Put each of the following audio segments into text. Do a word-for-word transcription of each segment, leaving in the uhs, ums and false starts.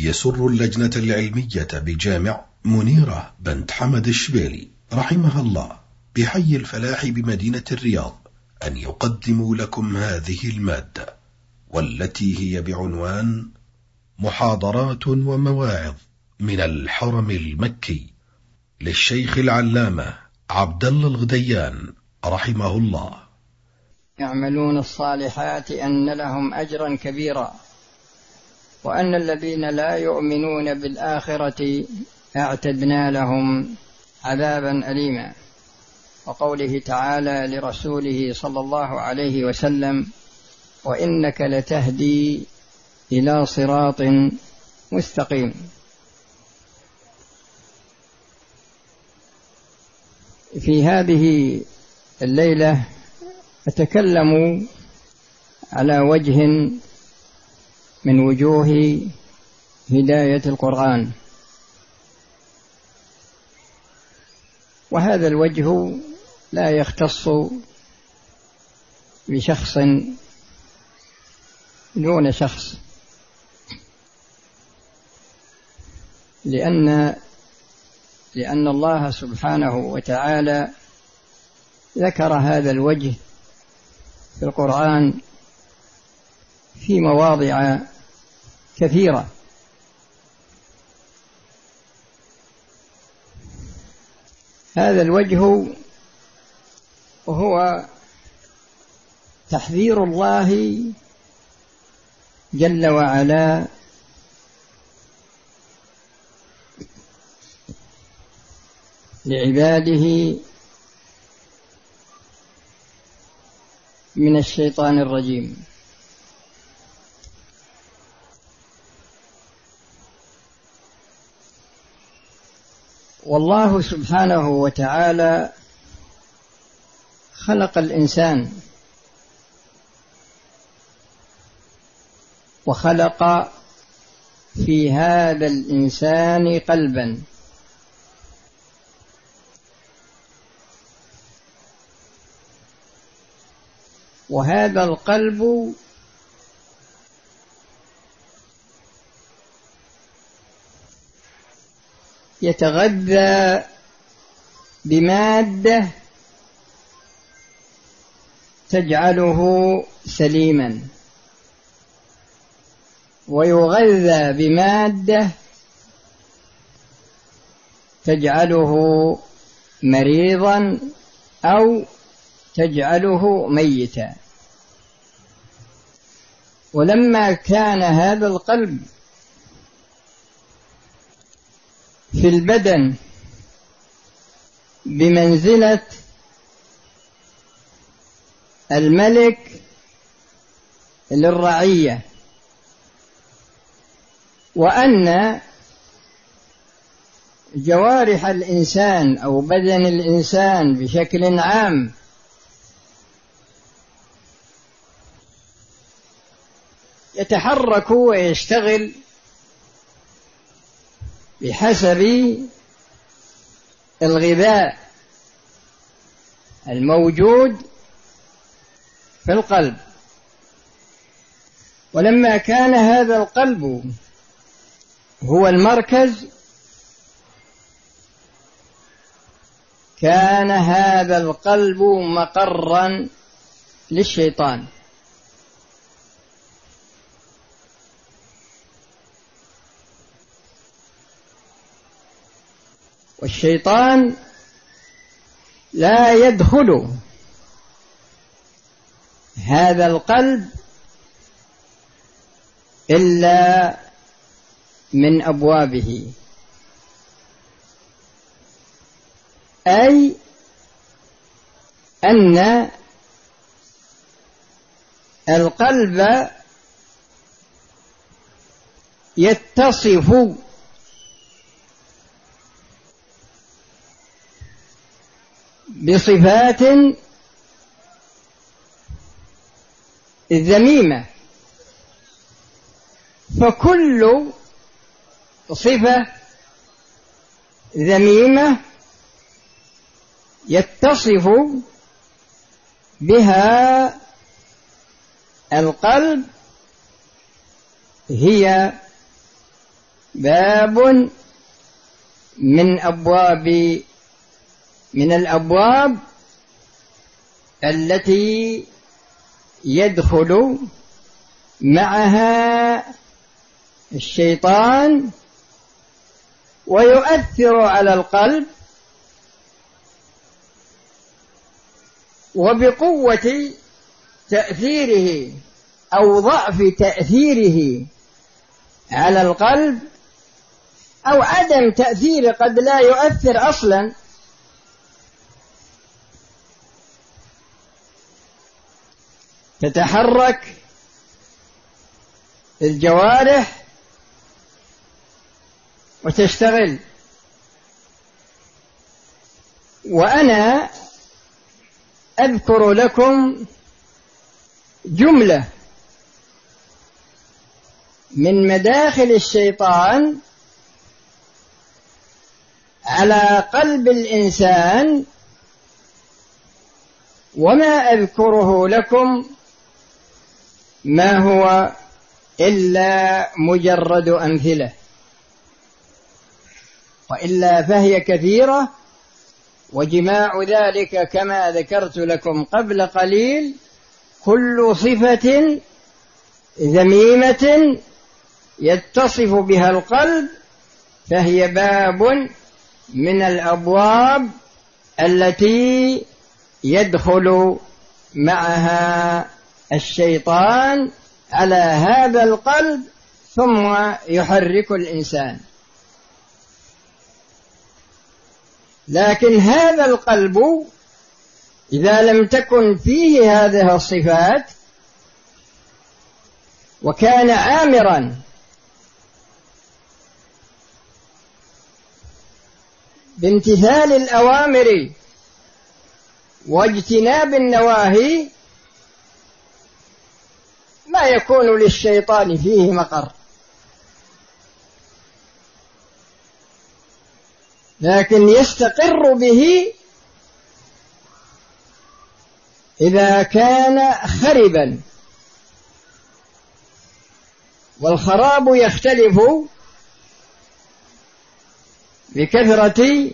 يسر اللجنة العلمية بجامع منيرة بنت حمد الشبيلي رحمها الله بحي الفلاح بمدينة الرياض أن يقدموا لكم هذه المادة، والتي هي بعنوان محاضرات ومواعظ من الحرم المكي للشيخ العلامة عبد الله الغديان رحمه الله. يعملون الصالحات أن لهم أجرا كبيرا، وأن الذين لا يؤمنون بالآخرة اعتدنا لهم عذابا أليما. وقوله تعالى لرسوله صلى الله عليه وسلم: وإنك لتهدي إلى صراط مستقيم. في هذه الليلة أتكلم على وجه من وجوه هداية القرآن، وهذا الوجه لا يختص بشخص دون شخص، لأن لأن الله سبحانه وتعالى ذكر هذا الوجه في القرآن في مواضع كثيرة. هذا الوجه هو تحذير الله جل وعلا لعباده من الشيطان الرجيم. والله سبحانه وتعالى خلق الإنسان وخلق في هذا الإنسان قلبا، وهذا القلب يتغذى بمادة تجعله سليما، ويغذى بمادة تجعله مريضا أو تجعله ميتا. ولما كان هذا القلب في البدن بمنزلة الملك للرعية، وأن جوارح الإنسان أو بدن الإنسان بشكل عام يتحرك ويشتغل بحسب الغذاء الموجود في القلب. ولما كان هذا القلب هو المركز، كان هذا القلب مقرا للشيطان. والشيطان لا يدخل هذا القلب إلا من أبوابه، أي أن القلب يتصف بصفات ذميمة، فكل صفة ذميمة يتصف بها القلب هي باب من أبواب من الأبواب التي يدخل معها الشيطان ويؤثر على القلب، وبقوة تأثيره أو ضعف تأثيره على القلب أو عدم تأثيره، قد لا يؤثر أصلا، تتحرك الجوارح وتشتغل. وأنا أذكر لكم جملة من مداخل الشيطان على قلب الإنسان، وما أذكره لكم ما هو إلا مجرد أمثلة، وإلا فهي كثيرة، وجماع ذلك كما ذكرت لكم قبل قليل كل صفة ذميمة يتصف بها القلب فهي باب من الأبواب التي يدخل معها الشيطان على هذا القلب ثم يحرك الإنسان. لكن هذا القلب إذا لم تكن فيه هذه الصفات وكان عامرا بامتثال الأوامر واجتناب النواهي، ما يكون للشيطان فيه مقر. لكن يستقر به إذا كان خربا، والخراب يختلف بكثرة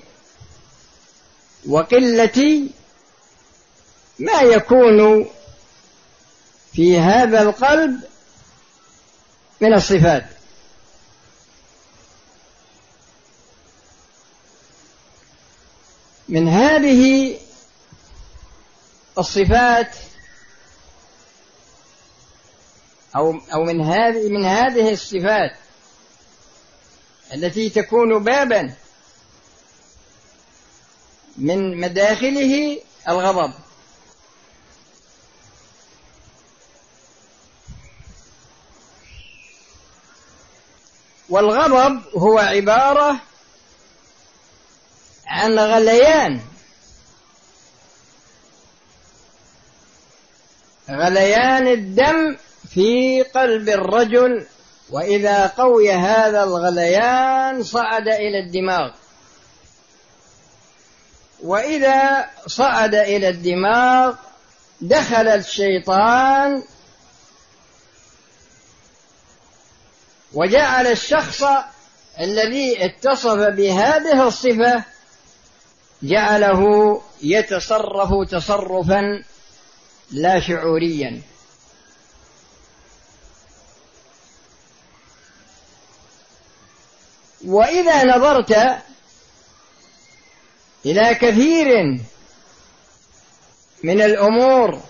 وقلة ما يكون في هذا القلب من الصفات. من هذه الصفات أو أو من هذه من هذه الصفات التي تكون بابا من مداخله الغضب. والغضب هو عبارة عن غليان غليان الدم في قلب الرجل، وإذا قوي هذا الغليان صعد إلى الدماغ، وإذا صعد إلى الدماغ دخل الشيطان وجعل الشخص الذي اتصف بهذه الصفة جعله يتصرف تصرفا لا شعوريا. وإذا نظرت إلى كثير من الأمور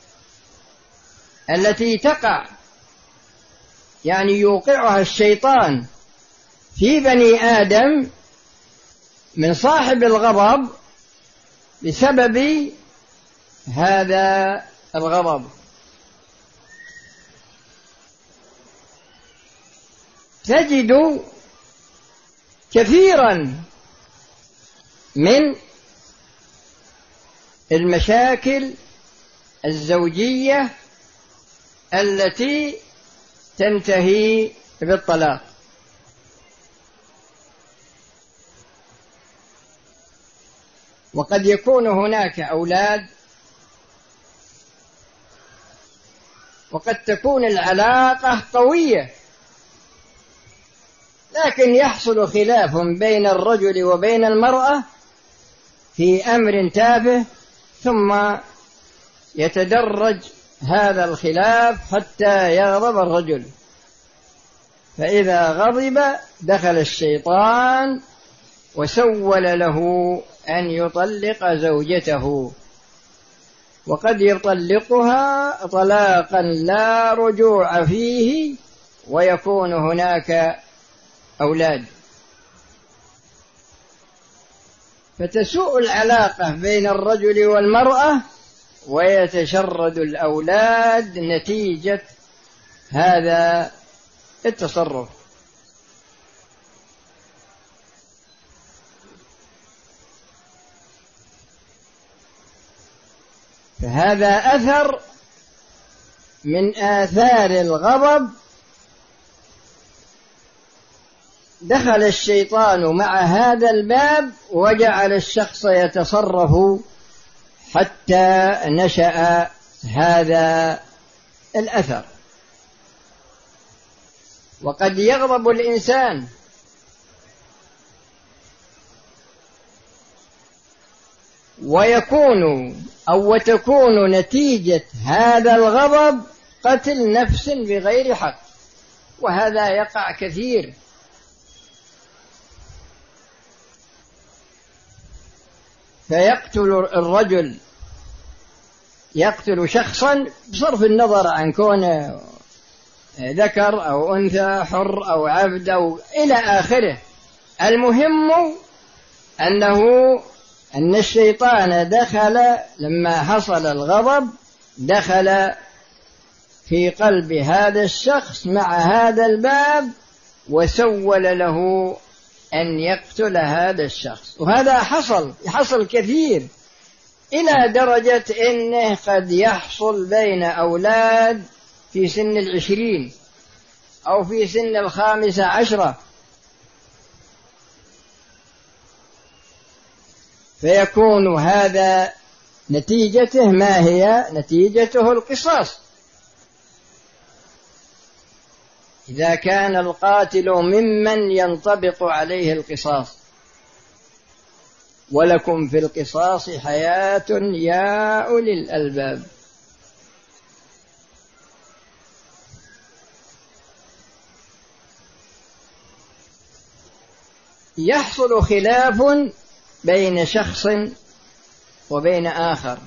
التي تقع يعني يوقعها الشيطان في بني آدم من صاحب الغضب بسبب هذا الغضب، تجد كثيرا من المشاكل الزوجية التي تنتهي بالطلاق. وقد يكون هناك أولاد، وقد تكون العلاقة قوية، لكن يحصل خلاف بين الرجل وبين المرأة في أمر تافه، ثم يتدرج هذا الخلاف حتى يغضب الرجل، فإذا غضب دخل الشيطان وسول له أن يطلق زوجته، وقد يطلقها طلاقا لا رجوع فيه، ويكون هناك أولاد، فتسوء العلاقة بين الرجل والمرأة ويتشرد الأولاد نتيجة هذا التصرف. فهذا أثر من آثار الغضب. دخل الشيطان مع هذا الباب وجعل الشخص يتصرف حتى نشأ هذا الأثر. وقد يغضب الإنسان ويكون أو وتكون نتيجة هذا الغضب قتل نفس بغير حق، وهذا يقع كثير. فيقتل الرجل يقتل شخصا بصرف النظر عن كونه ذكر أو أنثى، حر أو عبد أو إلى آخره. المهم أنه أن الشيطان دخل لما حصل الغضب، دخل في قلب هذا الشخص مع هذا الباب وسول له أن يقتل هذا الشخص. وهذا حصل يحصل كثير، إلى درجة أنه قد يحصل بين أولاد في سن العشرين أو في سن الخامسة عشرة، فيكون هذا نتيجته ما هي؟ نتيجته القصاص. إذا كان القاتل ممن ينطبق عليه القصاص. ولكم في القصاص حياة يا أولي الألباب. يحصل خلاف بين شخص وبين آخر،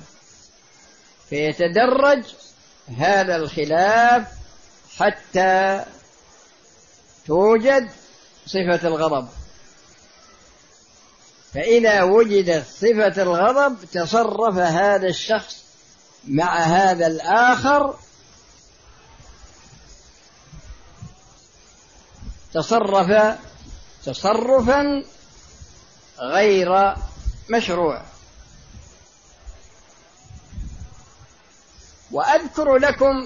فيتدرج هذا الخلاف حتى توجد صفة الغضب. فإذا وجدت صفة الغضب تصرف هذا الشخص مع هذا الآخر تصرف تصرفا غير مشروع. وأذكر لكم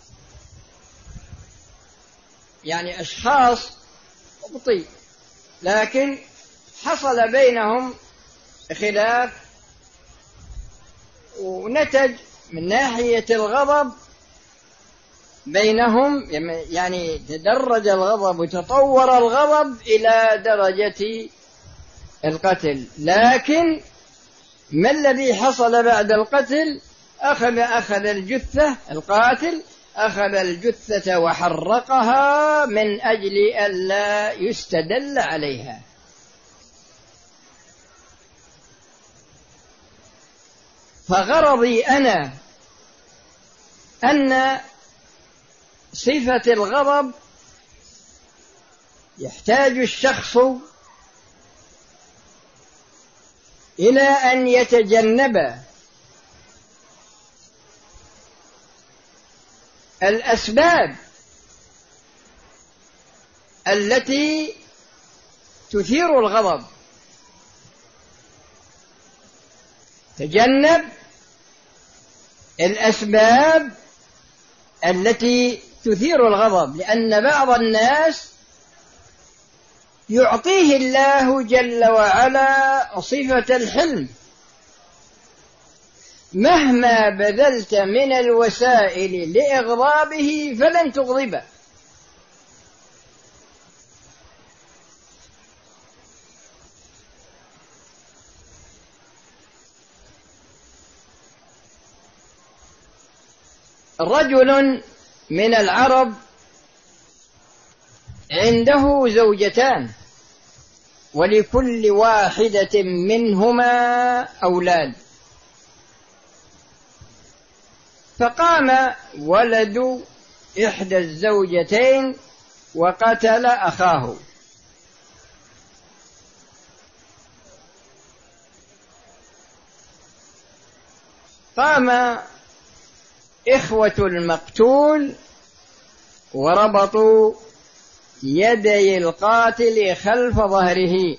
يعني أشخاص مبطي لكن حصل بينهم خلاف ونتج من ناحية الغضب بينهم، يعني تدرج الغضب وتطور الغضب إلى درجة القتل. لكن ما الذي حصل بعد القتل؟ أخذ أخذ الجثة، القاتل أخذ الجثة وحرقها من أجل ألا يستدل عليها. فغرضي أنا أن صفة الغضب يحتاج الشخص إلى أن يتجنب الأسباب التي تثير الغضب. تجنب الأسباب التي تثير الغضب، لأن بعض الناس يعطيه الله جل وعلا صفة الحلم، مهما بذلت من الوسائل لإغضابه فلن تغضبه. رجل من العرب عنده زوجتان ولكل واحدة منهما أولاد، فقام ولد إحدى الزوجتين وقتل أخاه، قام إخوة المقتول وربطوا يدي القاتل خلف ظهره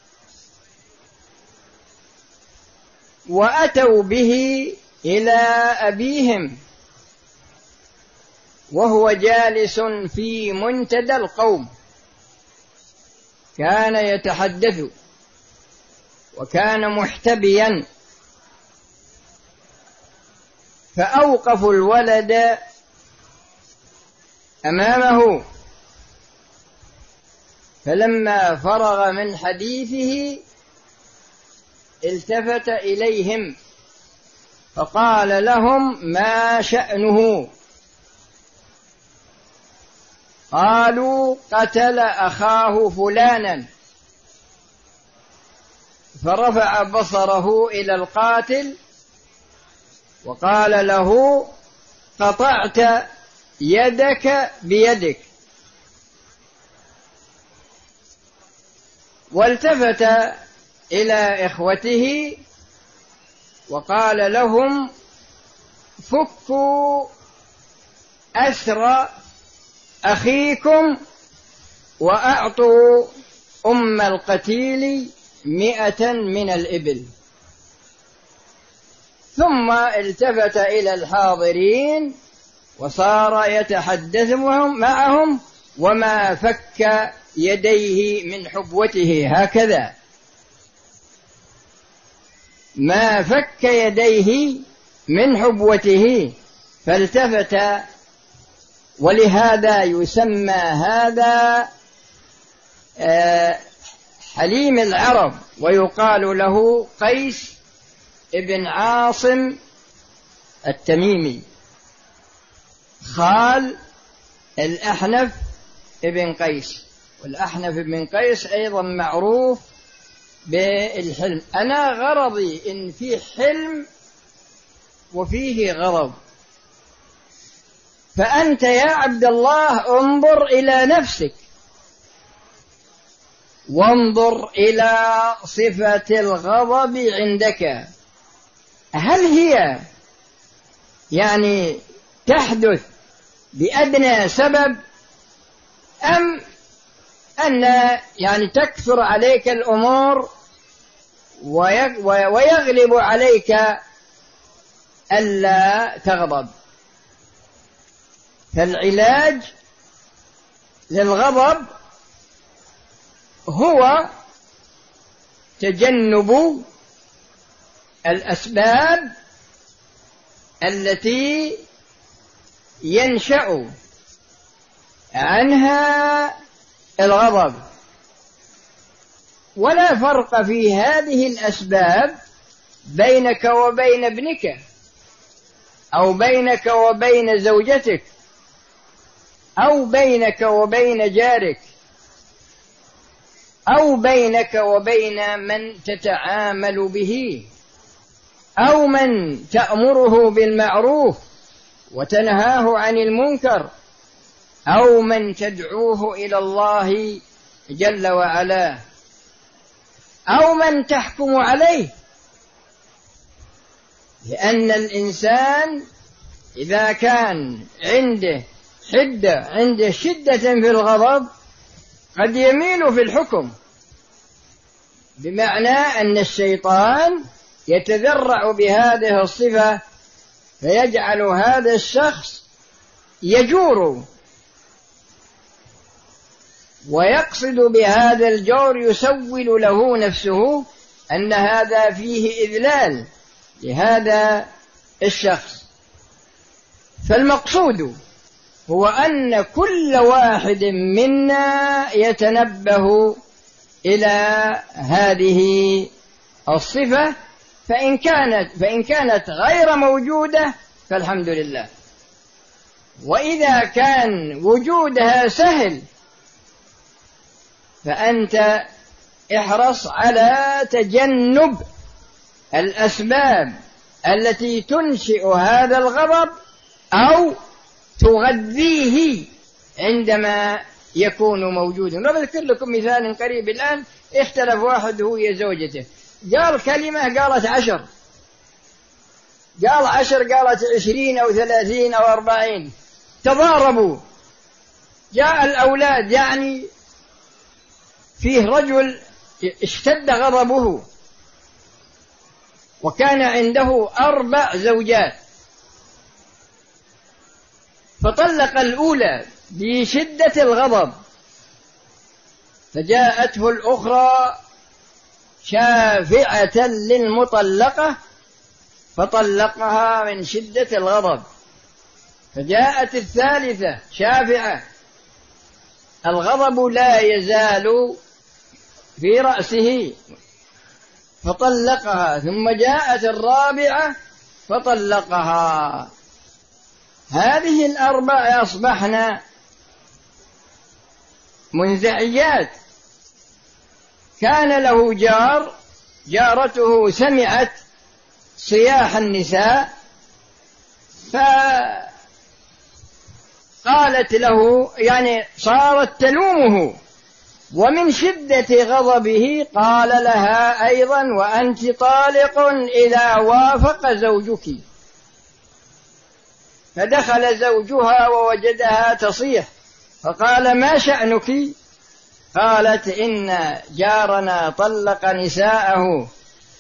وأتوا به إلى أبيهم وهو جالس في منتدى القوم، كان يتحدث وكان محتبيا، فأوقفوا الولد أمامه، فلما فرغ من حديثه التفت إليهم فقال لهم: ما شأنه؟ قالوا: قتل أخاه فلانا. فرفع بصره إلى القاتل وقال له: قطعت يدك بيدك. والتفت إلى إخوته وقال لهم: فكوا أسر أخيكم وأعطوا أم القتيل مئة من الإبل. ثم التفت إلى الحاضرين وصار يتحدث معهم وما فك يديه من حبوته، هكذا ما فك يديه من حبوته، فالتفت. ولهذا يسمى هذا حليم العرب، ويقال له قيس ابن عاصم التميمي خال الأحنف ابن قيس. والأحنف ابن قيس أيضا معروف بالحلم. أنا غرضي إن في حلم وفيه غضب، فأنت يا عبد الله انظر إلى نفسك وانظر إلى صفة الغضب عندك، هل هي يعني تحدث بأدنى سبب أم أن يعني تكثر عليك الأمور ويغلب عليك ألا تغضب؟ فالعلاج للغضب هو تجنب الأسباب التي ينشأ عنها الغضب. ولا فرق في هذه الأسباب بينك وبين ابنك أو بينك وبين زوجتك أو بينك وبين جارك أو بينك وبين من تتعامل به أو من تأمره بالمعروف وتنهاه عن المنكر أو من تدعوه إلى الله جل وعلا أو من تحكم عليه. لأن الإنسان إذا كان عنده حدة عنده شدة في الغضب قد يميل في الحكم، بمعنى أن الشيطان يتذرع بهذه الصفة فيجعل هذا الشخص يجور ويقصد بهذا الجور، يسول له نفسه أن هذا فيه إذلال لهذا الشخص. فالمقصود هو أن كل واحد منا يتنبه إلى هذه الصفة، فإن كانت, فإن كانت غير موجودة فالحمد لله، وإذا كان وجودها سهل فأنت احرص على تجنب الأسباب التي تنشئ هذا الغضب أو تغذيه عندما يكون موجودا. وأذكر لكم مثال قريب الآن، اختلف واحد هو زوجته، قال كلمة قالت عشر، قال عشر قالت عشرين أو ثلاثين أو أربعين، تضاربوا، جاء الأولاد، يعني فيه رجل اشتد غضبه وكان عنده أربع زوجات، فطلق الأولى بشدة الغضب، فجاءته الأخرى شافعة للمطلقة فطلقها من شدة الغضب، فجاءت الثالثة شافعة، الغضب لا يزال في رأسه فطلقها، ثم جاءت الرابعة فطلقها. هذه الأربع أصبحن منزعجات. كان له جار، جارته سمعت صياح النساء فقالت له، يعني صارت تلومه، ومن شدة غضبه قال لها أيضا وأنت طالق إذا وافق زوجك. فدخل زوجها ووجدها تصيح فقال ما شأنك؟ قالت إن جارنا طلق نساءه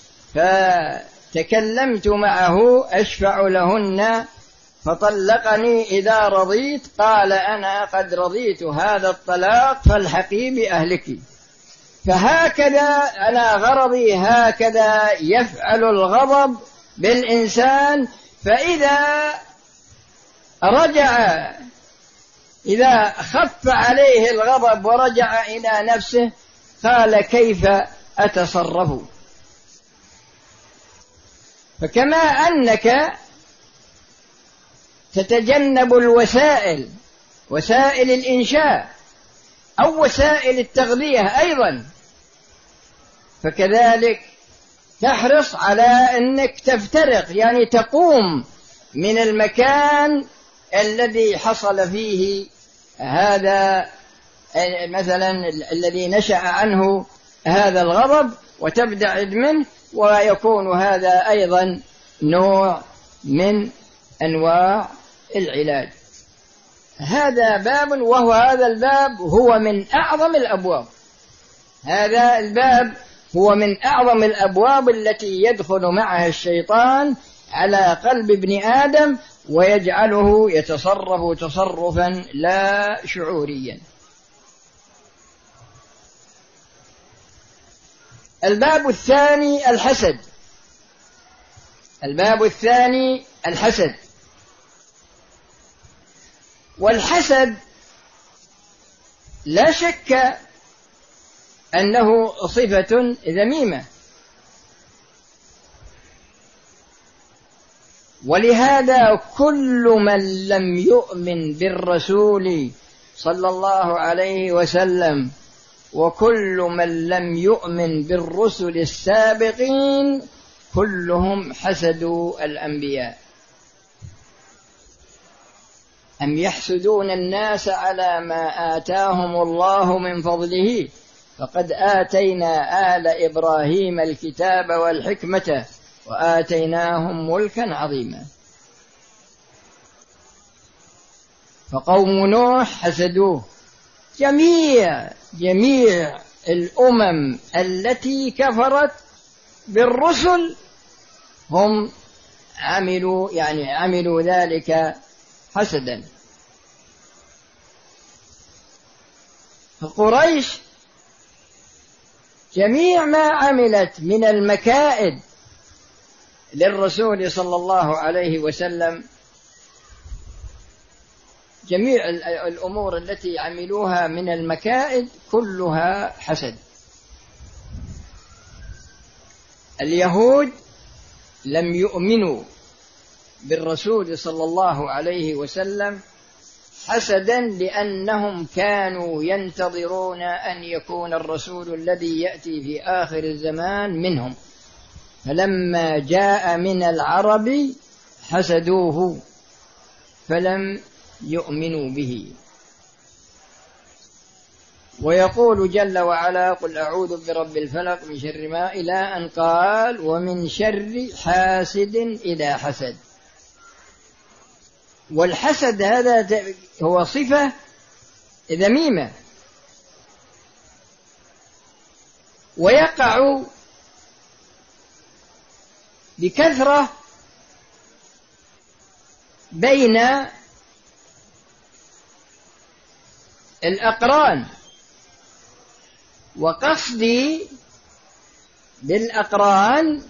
فتكلمت معه أشفع لهن فطلقني إذا رضيت، قال أنا قد رضيت هذا الطلاق فالحقي بأهلك. فهكذا أنا غرضي، هكذا يفعل الغضب بالإنسان. فإذا رجع، إذا خف عليه الغضب ورجع إلى نفسه قال كيف أتصرف؟ فكما أنك تتجنب الوسائل، وسائل الإنشاء أو وسائل التغذية أيضا، فكذلك تحرص على أنك تفترق، يعني تقوم من المكان الذي حصل فيه هذا مثلا الذي نشأ عنه هذا الغضب وتبتعد منه، ويكون هذا أيضا نوع من أنواع العلاج. هذا باب، وهو هذا الباب هو من أعظم الأبواب، هذا الباب هو من أعظم الأبواب التي يدخل معها الشيطان على قلب ابن آدم ويجعله يتصرف تصرفا لا شعوريا. الباب الثاني الحسد. الباب الثاني الحسد. والحسد لا شك أنه صفة ذميمة، ولهذا كل من لم يؤمن بالرسول صلى الله عليه وسلم وكل من لم يؤمن بالرسل السابقين كلهم حسدوا الأنبياء. أم يحسدون الناس على ما آتاهم الله من فضله فقد آتينا آل إبراهيم الكتاب والحكمة وآتيناهم ملكا عظيما. فقوم نوح حسدوه. جميع جميع الأمم التي كفرت بالرسل هم عملوا يعني عملوا ذلك حسدا. فقريش جميع ما عملت من المكائد للرسول صلى الله عليه وسلم، جميع الأمور التي عملوها من المكائد كلها حسد. اليهود لم يؤمنوا بالرسول صلى الله عليه وسلم حسدا لأنهم كانوا ينتظرون أن يكون الرسول الذي يأتي في آخر الزمان منهم، فلما جاء من العرب حسدوه فلم يؤمنوا به. ويقول جل وعلا: قل أعوذ برب الفلق من شر ما، إلى أن قال: ومن شر حاسد إذا حسد. والحسد هذا هو صفة ذميمة، ويقع بكثرة بين الأقران. وقصدي بالأقران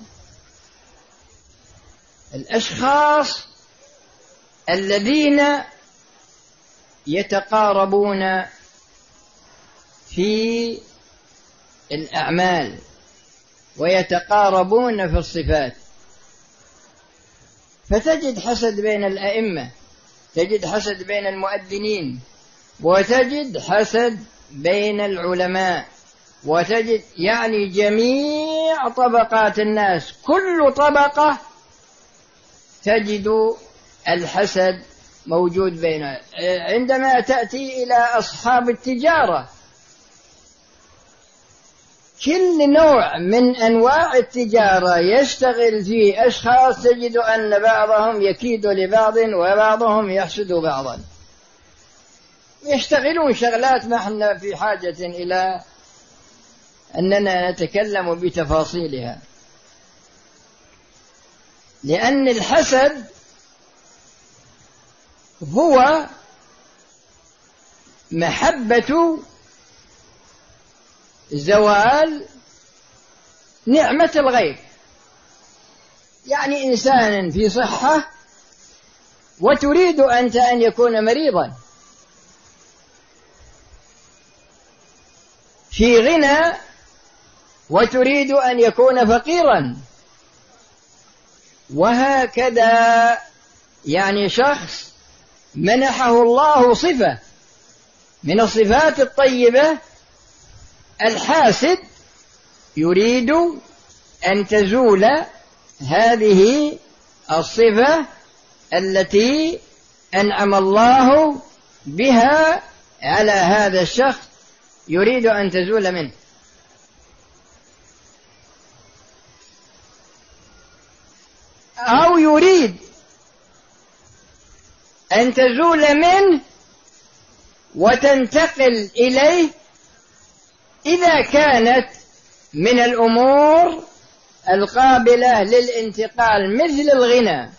الأشخاص الذين يتقاربون في الأعمال ويتقاربون في الصفات، فتجد حسد بين الأئمة، تجد حسد بين المؤذنين، وتجد حسد بين العلماء، وتجد يعني جميع طبقات الناس، كل طبقة تجد الحسد موجود بينها. عندما تأتي إلى أصحاب التجارة، كل نوع من أنواع التجارة يشتغل فيه أشخاص تجد أن بعضهم يكيد لبعض وبعضهم يحسد بعضا، يشتغلون شغلات ما احنا في حاجة إلى أننا نتكلم بتفاصيلها، لأن الحسد هو محبة زوال نعمة الغير. يعني إنسان في صحة وتريد أنت أن يكون مريضا، في غنى وتريد أن يكون فقيرا، وهكذا. يعني شخص منحه الله صفة من الصفات الطيبة، الحاسد يريد أن تزول هذه الصفة التي أنعم الله بها على هذا الشخص، يريد أن تزول منه. أو يريد أن تزول منه وتنتقل إليه إذا كانت من الأمور القابلة للانتقال، مثل الغنى.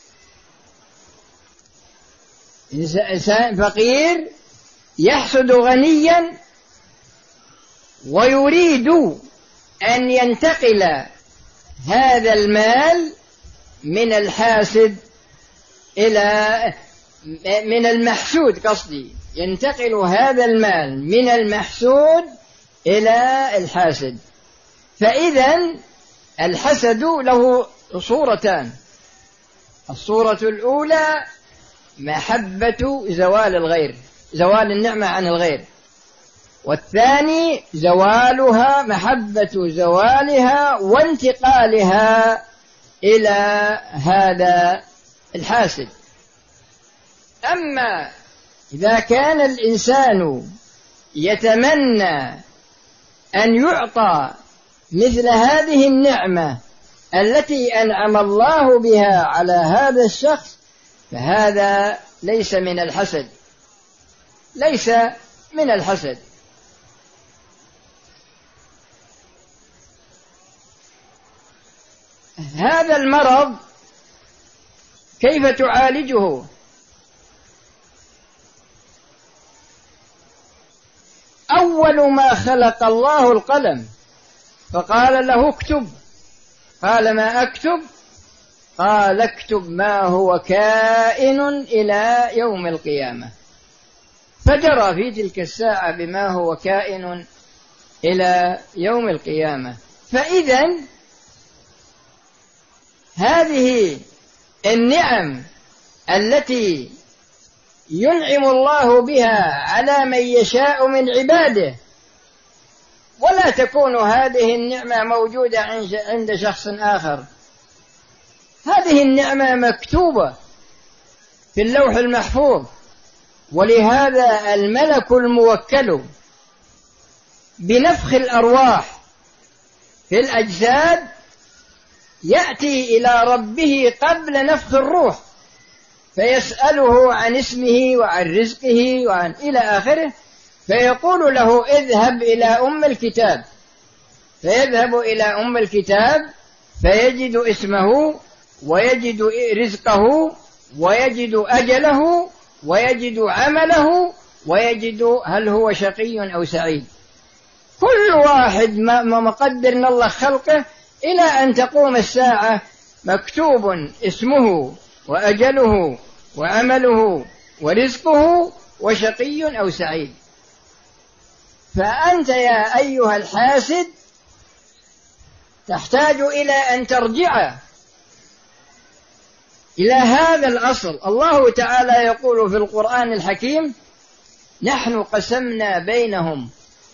إنسان فقير يحسد غنيا ويريد أن ينتقل هذا المال من الحاسد إلى من المحسود، قصدي ينتقل هذا المال من المحسود إلى الحاسد. فإذا الحسد له صورتان: الصورة الأولى محبة زوال الغير، زوال النعمة عن الغير، والثاني زوالها، محبة زوالها وانتقالها إلى هذا الحاسد. أما إذا كان الإنسان يتمنى أن يعطى مثل هذه النعمة التي أنعم الله بها على هذا الشخص، فهذا ليس من الحسد، ليس من الحسد. هذا المرض كيف تعالجه؟ أول ما خلق الله القلم فقال له اكتب، قال ما أكتب؟ قال اكتب ما هو كائن إلى يوم القيامة. فجرى في تلك الساعة بما هو كائن إلى يوم القيامة. فإذا هذه النعم التي ينعم الله بها على من يشاء من عباده، ولا تكون هذه النعمة موجودة عند شخص آخر. هذه النعمة مكتوبة في اللوح المحفوظ، ولهذا الملك الموكل بنفخ الأرواح في الأجساد يأتي إلى ربه قبل نفخ الروح فيسأله عن اسمه وعن رزقه وعن إلى آخره، فيقول له اذهب إلى أم الكتاب، فيذهب إلى أم الكتاب فيجد اسمه ويجد رزقه ويجد أجله ويجد عمله ويجد هل هو شقي أو سعيد. كل واحد ما مقدر من الله خلقه إلى أن تقوم الساعة مكتوب اسمه وأجله وعمله ورزقه وشقي أو سعيد. فأنت يا أيها الحاسد تحتاج إلى أن ترجع إلى هذا الأصل. الله تعالى يقول في القرآن الحكيم: نحن قسمنا بينهم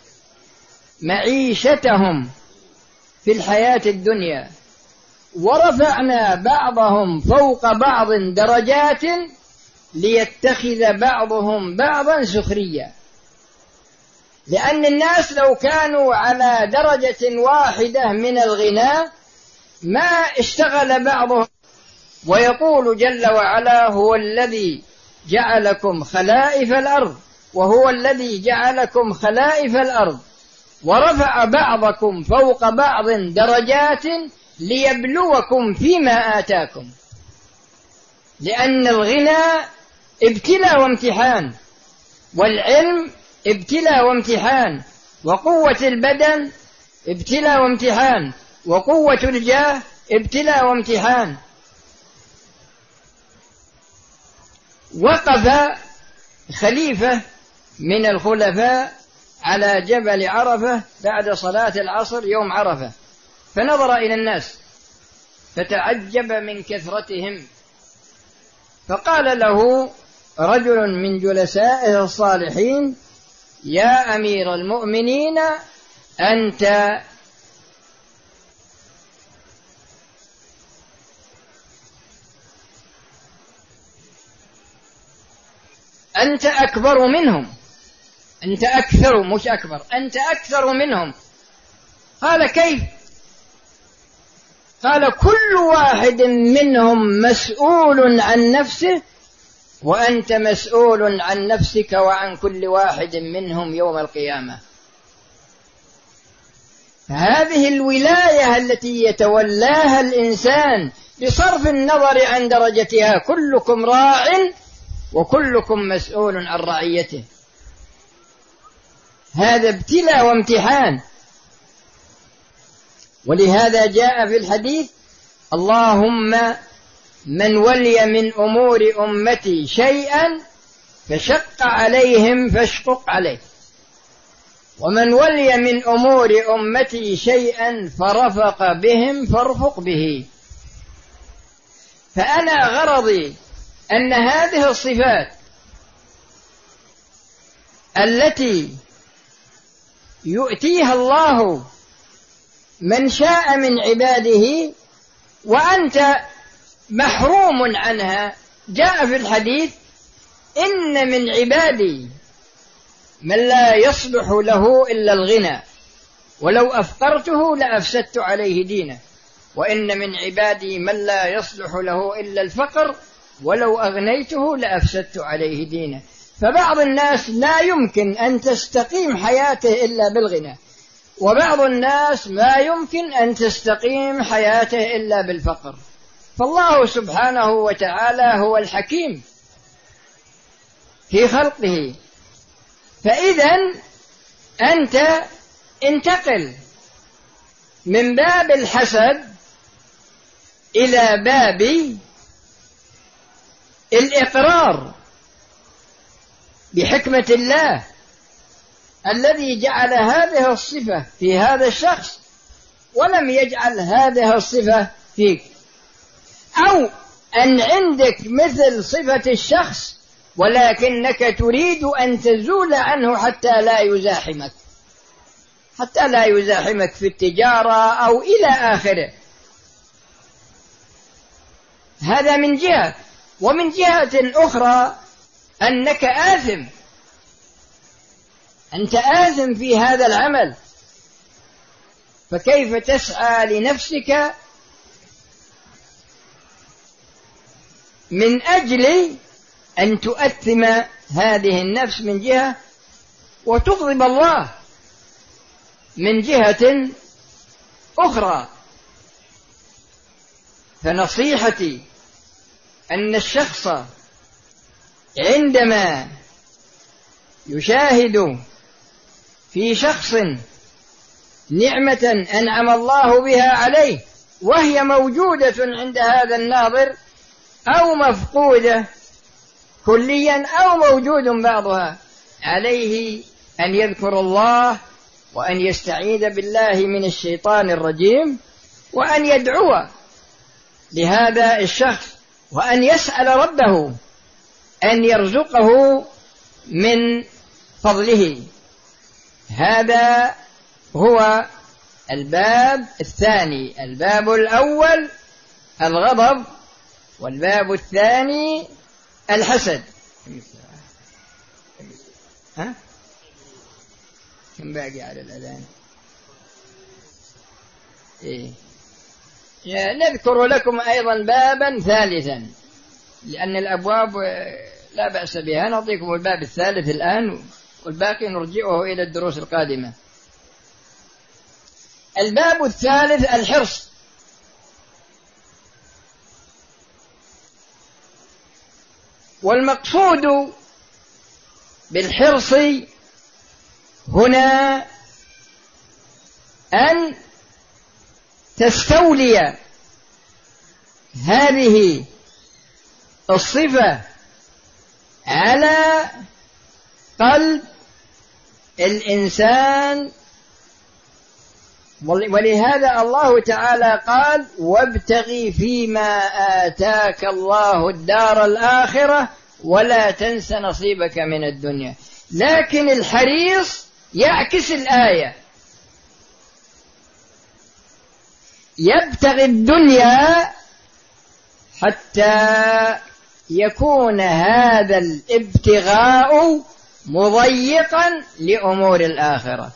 معيشتهم في الحياة الدنيا ورفعنا بعضهم فوق بعض درجات ليتخذ بعضهم بعضا سخريا. لأن الناس لو كانوا على درجة واحدة من الغنى ما اشتغل بعضهم. ويقول جل وعلا: هو الذي جعلكم خلائف الأرض وهو الذي جعلكم خلائف الأرض ورفع بعضكم فوق بعض درجات ليبلوكم فيما آتاكم. لأن الغنى ابتلاء وامتحان، والعلم ابتلاء وامتحان، وقوة البدن ابتلاء وامتحان، وقوة الجاه ابتلاء وامتحان. وقف خليفة من الخلفاء على جبل عرفة بعد صلاة العصر يوم عرفة، فنظر إلى الناس فتعجب من كثرتهم، فقال له رجل من جلسائه الصالحين: يا أمير المؤمنين، أنت أنت أكبر منهم، أنت أكثر مش أكبر، أنت أكثر منهم. قال: كيف؟ قال: كل واحد منهم مسؤول عن نفسه وأنت مسؤول عن نفسك وعن كل واحد منهم يوم القيامة. هذه الولاية التي يتولاها الإنسان بصرف النظر عن درجتها. كلكم راع وكلكم مسؤول عن رعيته. هذا ابتلاء وامتحان. ولهذا جاء في الحديث: اللهم من ولي من أمور أمتي شيئا فشق عليهم فاشقق عليه، ومن ولي من أمور أمتي شيئا فرفق بهم فارفق به. فأنا غرضي أن هذه الصفات التي يؤتيها الله من شاء من عباده وأنت محروم عنها. جاء في الحديث: إن من عبادي من لا يصلح له إلا الغنى ولو أفقرته لأفسدت عليه دينه، وإن من عبادي من لا يصلح له إلا الفقر ولو أغنيته لأفسدت عليه دينه. فبعض الناس لا يمكن أن تستقيم حياته إلا بالغنى، وبعض الناس ما يمكن أن تستقيم حياته إلا بالفقر. فالله سبحانه وتعالى هو الحكيم في خلقه. فإذن أنت انتقل من باب الحسد إلى باب الإقرار بحكمة الله الذي جعل هذه الصفة في هذا الشخص ولم يجعل هذه الصفة فيك، أو أن عندك مثل صفة الشخص ولكنك تريد أن تزول عنه حتى لا يزاحمك، حتى لا يزاحمك في التجارة أو إلى آخره. هذا من جهة. ومن جهة أخرى أنك آثم، أنت آثم في هذا العمل، فكيف تسعى لنفسك من أجل أن تؤثم هذه النفس من جهة وتغضب الله من جهة أخرى. فنصيحتي أن الشخص عندما يشاهد في شخص نعمة أنعم الله بها عليه وهي موجودة عند هذا الناظر أو مفقودة كليا أو موجود بعضها، عليه أن يذكر الله وأن يستعيذ بالله من الشيطان الرجيم وأن يدعو لهذا الشخص وأن يسأل ربه أن يرزقه من فضله. هذا هو الباب الثاني. الباب الأول الغضب، والباب الثاني الحسد. ها؟ كم باقي على الأذان؟ إيه؟ نذكر لكم أيضا بابا ثالثا لأن الأبواب لا بأس بها. نعطيكم الباب الثالث الآن والباقي نرجعه إلى الدروس القادمة. الباب الثالث الحرص. والمقصود بالحرص هنا أن تستولي هذه الصفة على قلب الإنسان. ولهذا الله تعالى قال: وابتغي فيما آتاك الله الدار الآخرة ولا تنس نصيبك من الدنيا. لكن الحريص يعكس الآية، يبتغي الدنيا حتى يكون هذا الابتغاء مضيقا لأمور الآخرة.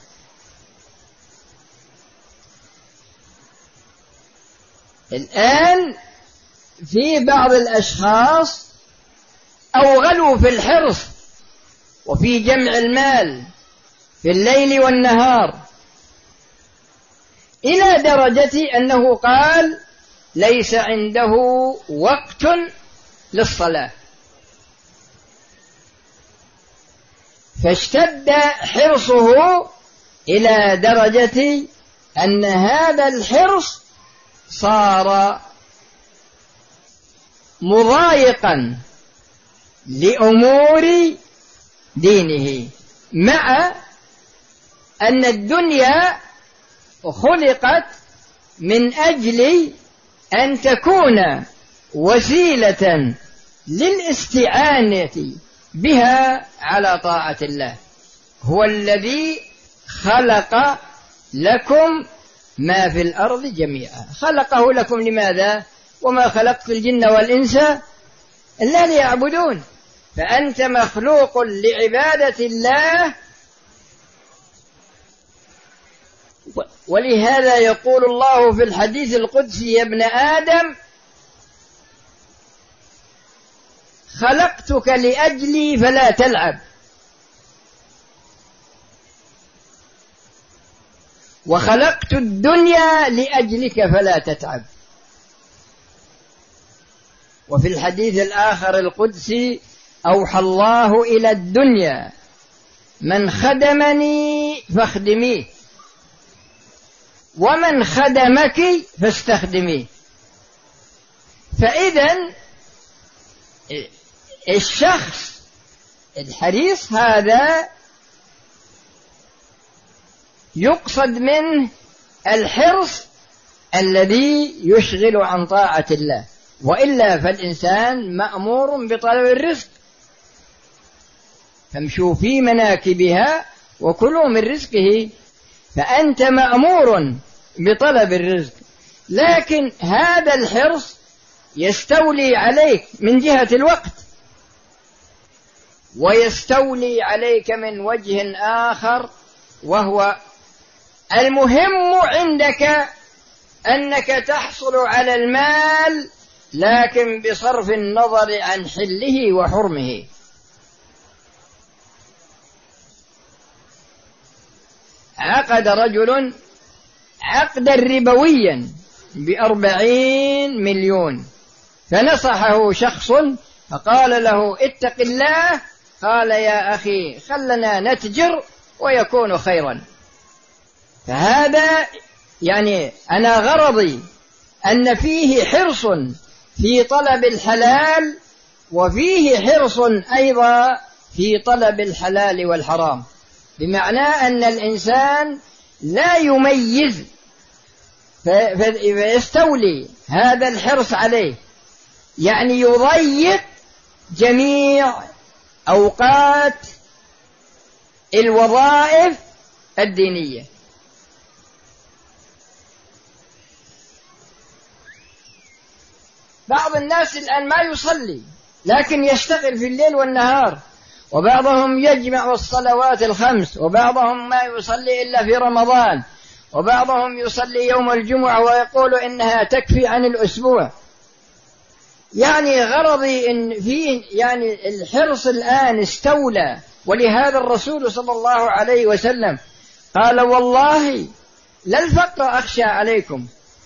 الآن في بعض الأشخاص أوغلوا في الحرص وفي جمع المال في الليل والنهار إلى درجة أنه قال ليس عنده وقت للصلاة، فاشتد حرصه إلى درجة أن هذا الحرص صار مضايقا لأمور دينه، مع أن الدنيا خلقت من أجل أن تكون وسيلة للاستعانة بها على طاعة الله. هو الذي خلق لكم ما في الأرض جميعا. خلقه لكم لماذا؟ وما خلقت الجن والإنس إلا ليعبدون. فأنت مخلوق لعبادة الله. ولهذا يقول الله في الحديث القدسي: يا ابن آدم خلقتك لأجلي فلا تلعب، وخلقت الدنيا لأجلك فلا تتعب. وفي الحديث الآخر القدسي: أوحى الله إلى الدنيا من خدمني فاخدميه، ومن خدمك فاستخدميه. فإذن الشخص الحريص هذا يقصد منه الحرص الذي يشغل عن طاعة الله، وإلا فالإنسان مأمور بطلب الرزق، فامشوا في مناكبها وكلوا من رزقه. فأنت مأمور بطلب الرزق، لكن هذا الحرص يستولي عليك من جهة الوقت، ويستولي عليك من وجه آخر، وهو المهم عندك أنك تحصل على المال، لكن بصرف النظر عن حله وحرمه. عقد رجل عقدا ربويا بأربعين مليون، فنصحه شخص فقال له اتق الله، قال يا أخي خلنا نتجر ويكون خيرا. فهذا يعني أنا غرضي أن فيه حرص في طلب الحلال، وفيه حرص أيضا في طلب الحلال والحرام، بمعنى أن الإنسان لا يميز، فيستولي هذا الحرص عليه، يعني يضيق جميع أوقات الوظائف الدينية. بعض الناس الآن ما يصلي لكن يشتغل في الليل والنهار، وبعضهم يجمع الصلوات الخمس، وبعضهم ما يصلي إلا في رمضان، وبعضهم يصلي يوم الجمعة ويقول إنها تكفي عن الأسبوع. يعني غرضي إن فيه يعني الحرص الآن استولى، ولهذا الرسول صلى الله عليه وسلم قال والله لا الفقر أخشى عليكم،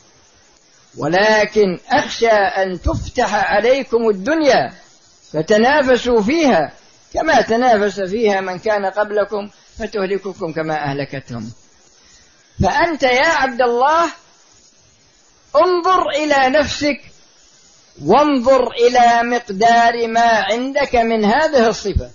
ولكن أخشى أن تفتح عليكم الدنيا فتنافسوا فيها كما تنافس فيها من كان قبلكم فتهلككم كما أهلكتهم. فأنت يا عبد الله انظر إلى نفسك، وانظر إلى مقدار ما عندك من هذه الصفة،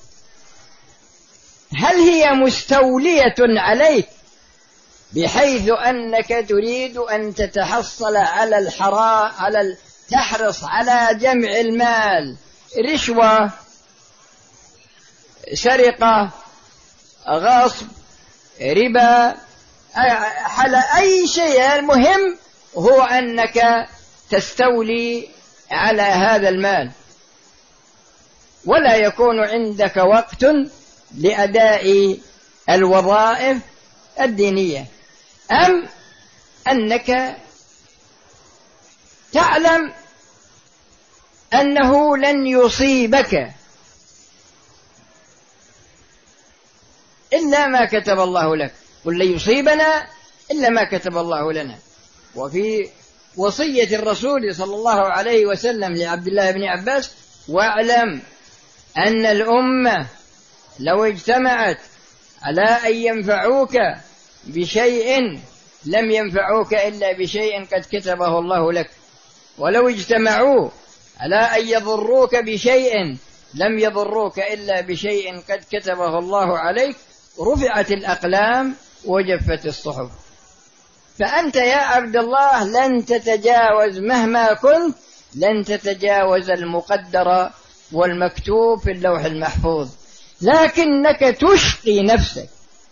هل هي مستولية عليك بحيث أنك تريد أن تتحصل على الحرام، على تحرص على جمع المال، رشوة، سرقة، غصب، ربا، أي شيء، المهم هو أنك تستولي على هذا المال، ولا يكون عندك وقت لأداء الوظائف الدينية، أم أنك تعلم أنه لن يصيبك إلا ما كتب الله لك، قل لن يصيبنا إلا ما كتب الله لنا. وفي وصية الرسول صلى الله عليه وسلم لعبد الله بن عباس واعلم أن الأمة لو اجتمعت على أن ينفعوك بشيء لم ينفعوك إلا بشيء قد كتبه الله لك، ولو اجتمعوا على أن يضروك بشيء لم يضروك إلا بشيء قد كتبه الله عليك، رفعت الأقلام وجفت الصحف. فأنت يا عبد الله لن تتجاوز مهما كنت، لن تتجاوز المقدر والمكتوب في اللوح المحفوظ، لكنك تشقي نفسك،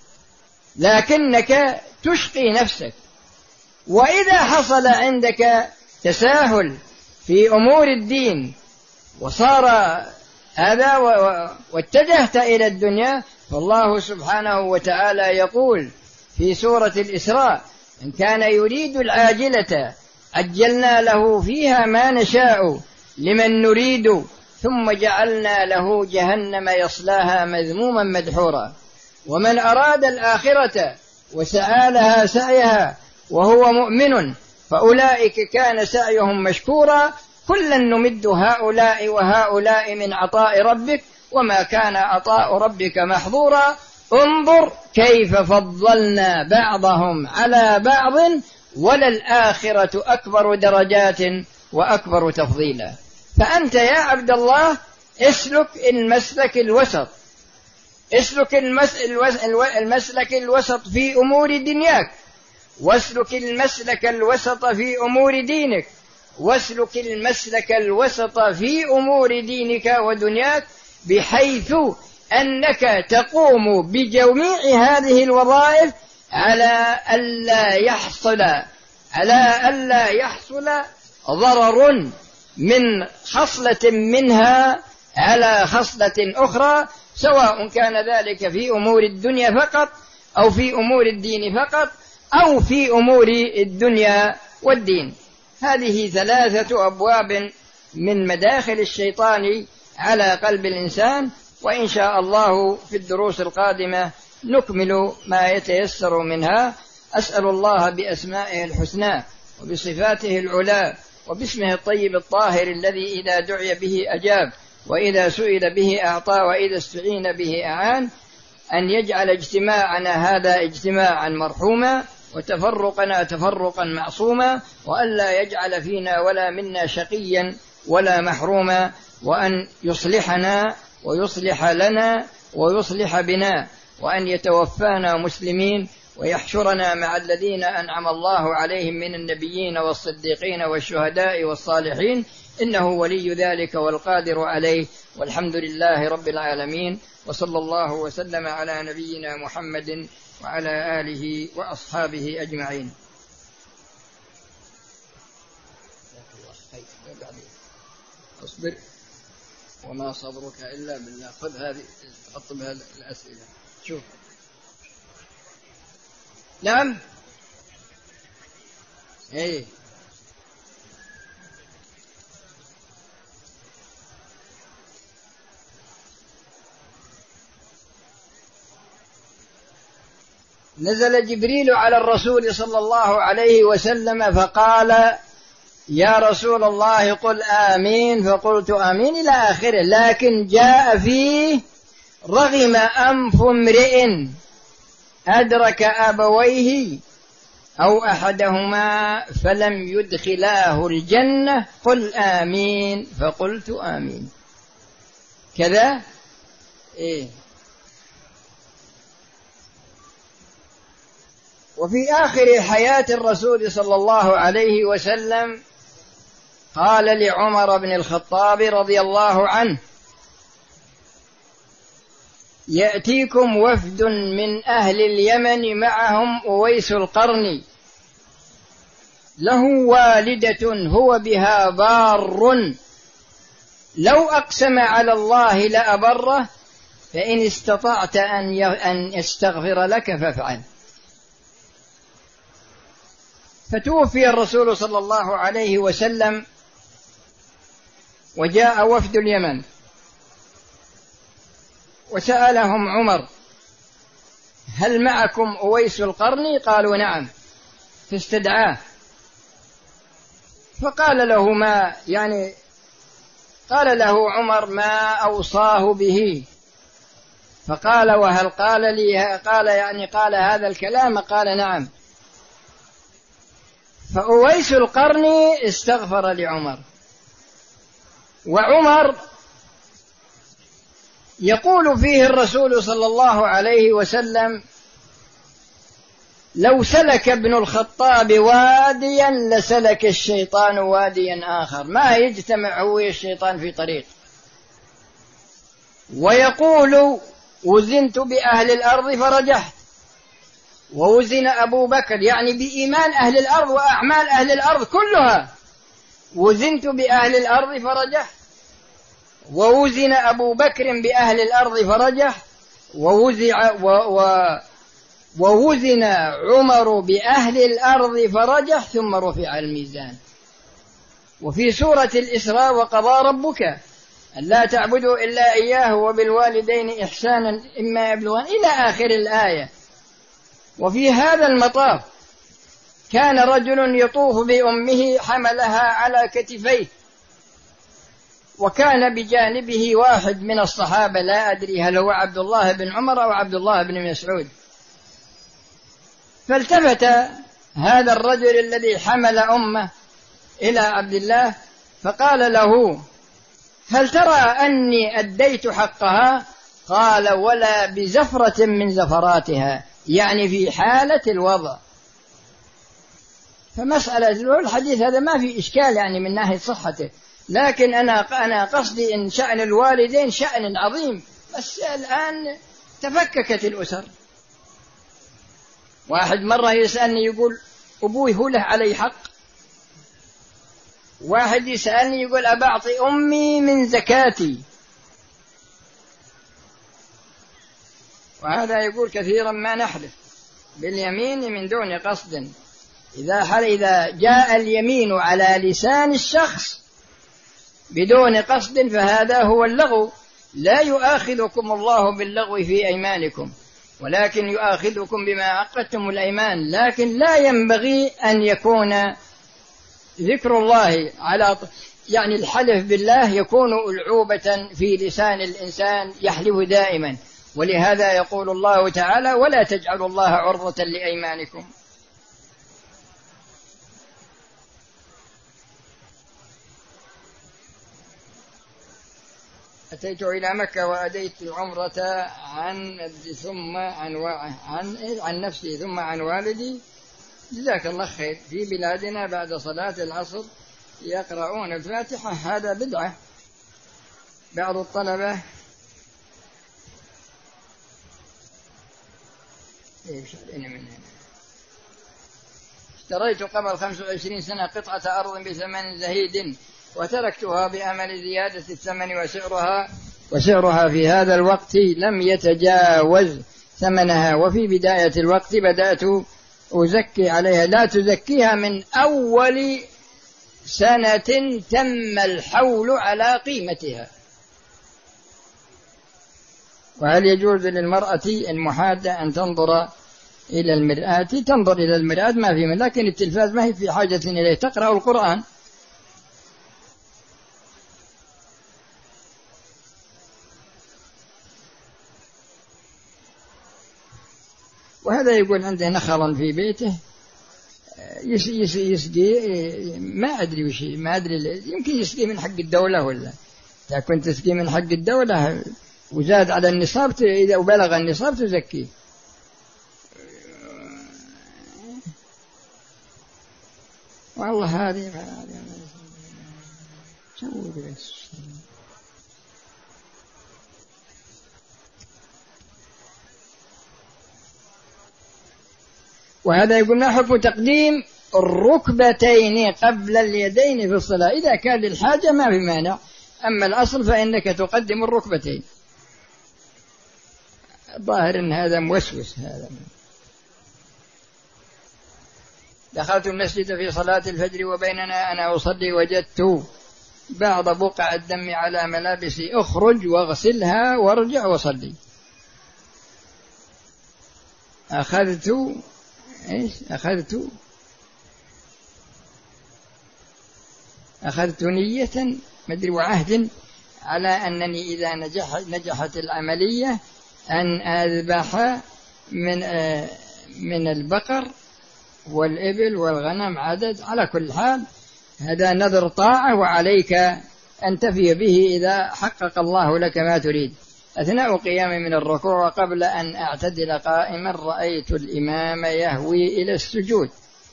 لكنك تشقي نفسك. وإذا حصل عندك تساهل في أمور الدين وصار هذا واتجهت إلى الدنيا، فالله سبحانه وتعالى يقول في سورة الإسراء إن كان يريد العاجلة عجلنا له فيها ما نشاء لمن نريد ثم جعلنا له جهنم يصلاها مذموما مدحورا ومن أراد الآخرة وسعى لها سعيها وهو مؤمن فأولئك كان سعيهم مشكورا كلا نمد هؤلاء وهؤلاء من عطاء ربك وما كان عطاء ربك محظورا انظر كيف فضلنا بعضهم على بعض وللآخرة أكبر درجات وأكبر تفضيلا. فأنت يا عبد الله اسلك المسلك الوسط، اسلك المسلك الوسط في أمور دنياك، واسلك المسلك الوسط في أمور دينك، واسلك المسلك الوسط في أمور دينك ودنياك، بحيث أنك تقوم بجميع هذه الوظائف على ألا يحصل على ألا يحصل ضرر من خصلة منها على خصلة أخرى، سواء كان ذلك في أمور الدنيا فقط أو في أمور الدين فقط أو في أمور الدنيا والدين. هذه ثلاثة أبواب من مداخل الشيطان على قلب الإنسان، وإن شاء الله في الدروس القادمة نكمل ما يتيسر منها. أسأل الله بأسمائه الحسنى وبصفاته العلى وباسمه الطيب الطاهر الذي إذا دعي به أجاب وإذا سئل به أعطى وإذا استعين به أعان، أن يجعل اجتماعنا هذا اجتماعا مرحوما وتفرقنا تفرقا معصوما، وألا يجعل فينا ولا منا شقيا ولا محروما، وأن يصلحنا ويصلح لنا ويصلح بنا، وأن يتوفانا مسلمين ويحشرنا مع الذين أنعم الله عليهم من النبيين والصديقين والشهداء والصالحين، إنه ولي ذلك والقادر عليه، والحمد لله رب العالمين، وصلى الله وسلم على نبينا محمد وعلى آله وأصحابه أجمعين. اصبر وما صبرك إلا بالله. خذ هذه تحطم هذه الأسئلة. شوف. نعم. ايه نزل جبريل على الرسول صلى الله عليه وسلم فقال: يا رسول الله قل آمين، فقلت آمين إلى آخره، لكن جاء فيه: رغم أنف امرئ أدرك أبويه أو أحدهما فلم يدخلاه الجنة، قل آمين، فقلت آمين. كذا إيه. وفي آخر حياة الرسول صلى الله عليه وسلم قال لعمر بن الخطاب رضي الله عنه: يأتيكم وفد من أهل اليمن معهم أويس القرني، له والدة هو بها بار، لو أقسم على الله لأبره، فإن استطعت أن يستغفر لك فافعل. فتوفي الرسول صلى الله عليه وسلم وجاء وفد اليمن وسألهم عمر: هل معكم أويس القرني؟ قالوا نعم. فاستدعاه فقال له ما يعني قال له عمر: ما أوصاه به؟ فقال: وهل قال لي قال يعني قال هذا الكلام؟ قال نعم. فأويس القرني استغفر لعمر، وعمر يقول فيه الرسول صلى الله عليه وسلم: لو سلك ابن الخطاب واديا لسلك الشيطان واديا آخر، ما يجتمع هو الشيطان في طريق. ويقول: وزنت بأهل الأرض فرجحت، ووزن أبو بكر يعني بإيمان أهل الأرض وأعمال أهل الأرض كلها، وزنت بأهل الأرض فرجحت، ووزن أبو بكر بأهل الأرض فرجح، ووزع و و ووزن عمر بأهل الأرض فرجح، ثم رفع الميزان. وفي سورة الإسراء: وقضى ربك ألا تعبدوا إلا إياه وبالوالدين إحسانا إما يبلغن، إلى آخر الآية. وفي هذا المطاف كان رجل يطوف بأمه حملها على كتفيه، وكان بجانبه واحد من الصحابة، لا أدري هل هو عبد الله بن عمر أو عبد الله بن مسعود. فالتفت هذا الرجل الذي حمل أمه إلى عبد الله فقال له: هل ترى أني أديت حقها؟ قال: ولا بزفرة من زفراتها، يعني في حالة الوضع. فمسألة الحديث هذا ما في إشكال يعني من ناحية صحته، لكن أنا أنا قصدي إن شأن الوالدين شأن عظيم بس الآن تفككت الأسر. واحد مرة يسألني يقول أبوي هو له علي حق، واحد يسألني يقول أبعطي أمي من زكاتي، وهذا يقول كثيرا ما نحلف باليمين من دون قصد. إذا حل إذا جاء اليمين على لسان الشخص بدون قصد فهذا هو اللغو. لا يؤاخذكم الله باللغو في أيمانكم ولكن يؤاخذكم بما عقدتم الأيمان، لكن لا ينبغي أن يكون ذكر الله على يعني الحلف بالله يكون ألعوبة في لسان الإنسان يحلف دائما. ولهذا يقول الله تعالى ولا تجعلوا الله عرضة لأيمانكم. أتيت إلى مكة وأديت العمرة عن ثم عن عن عن نفسي ثم عن والدي. جزاك الله خير. في بلادنا بعد صلاة العصر يقرؤون الفاتحة، هذا بدعة. بعض الطلبة اشتريت قبل خمس وعشرين سنة قطعة أرض بثمن زهيد وتركتها بأمل زيادة الثمن وسعرها وسعرها في هذا الوقت لم يتجاوز ثمنها، وفي بداية الوقت بدأت أزكي عليها. لا تزكيها من أول سنة تم الحول على قيمتها. وهل يجوز للمرأة المحادة أن تنظر إلى المرآة؟ تنظر إلى المرآة ما في من، لكن التلفاز ما هي في حاجة إليه، تقرأ القرآن. وهذا يقول عنده نخلا في بيته يسقي، ما أدري وش، ما أدري، يمكن يسقي من حق الدولة، ولا إذا كنت تسقي من حق الدولة وزاد على النصاب إذا بلغ النصاب تزكيه. والله هذه سووا بس. وهذا يقول ما حكم تقديم الركبتين قبل اليدين في الصلاة؟ إذا كان للحاجة ما في مانع، أما الأصل فإنك تقدم الركبتين. ظاهر أن هذا موسوس. هذا دخلت المسجد في صلاة الفجر وبيننا أنا أصلي وجدت بعض بقع الدم على ملابسي، أخرج واغسلها وارجع وصلي. أخذت إيش أخذت أخذت نية مدري وعهد على أنني إذا نجح نجحت العملية أن أذبح من من البقر والإبل والغنم عدد. على كل حال هذا نذر طاعة وعليك أن تفي به إذا حقق الله لك ما تريد. أثناء قيامي من الركوع وقبل أن أعتدل قائما رأيت الإمام يهوي إلى السجود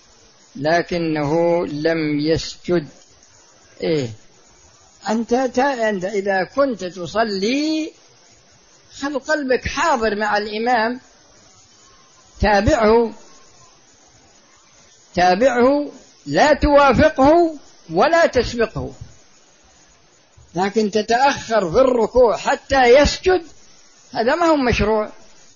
لكنه لم يسجد. إيه أنت, أنت إذا كنت تصلي خل قلبك حاضر مع الإمام، تابعه تابعه لا توافقه ولا تسبقه، لكن تتأخر في الركوع حتى يسجد هذا ما هو مشروع.